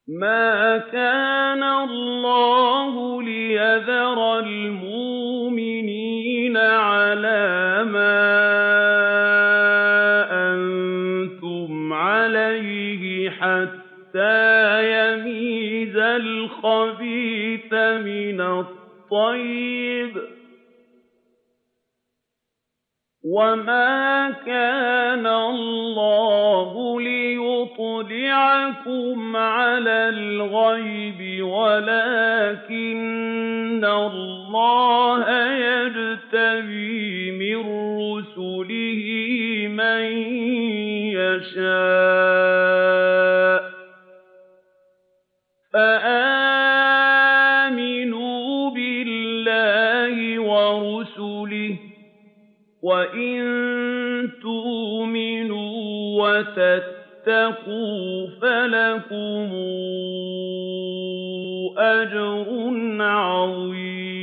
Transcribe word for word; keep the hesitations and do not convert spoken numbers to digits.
مَا كَانَ اللَّهُ لِيَذَرَ الْمُؤْمِنِينَ عَلَىٰ مَا أَنتُمْ عَلَيْهِ حَتَّىٰ يَمِيزَ الْخَبِيثَ مِنَ الطَّيِّبِ ۗ وَمَا كَانَ اللَّهُ لِيُطْلِعَكُمْ عَلَى الْغَيْبِ وَلَٰكِنَّ اللَّهَ يَجْتَبِي مِن رُّسُلِهِ مَن يَشَاءُ ۖ فَآمِنُوا بِاللَّهِ وَرُسُلِهِ ۚ وَإِن تُؤْمِنُوا وَتَتَّقُوا فَلَكُمْ أَجْرٌ عَظِيمٌ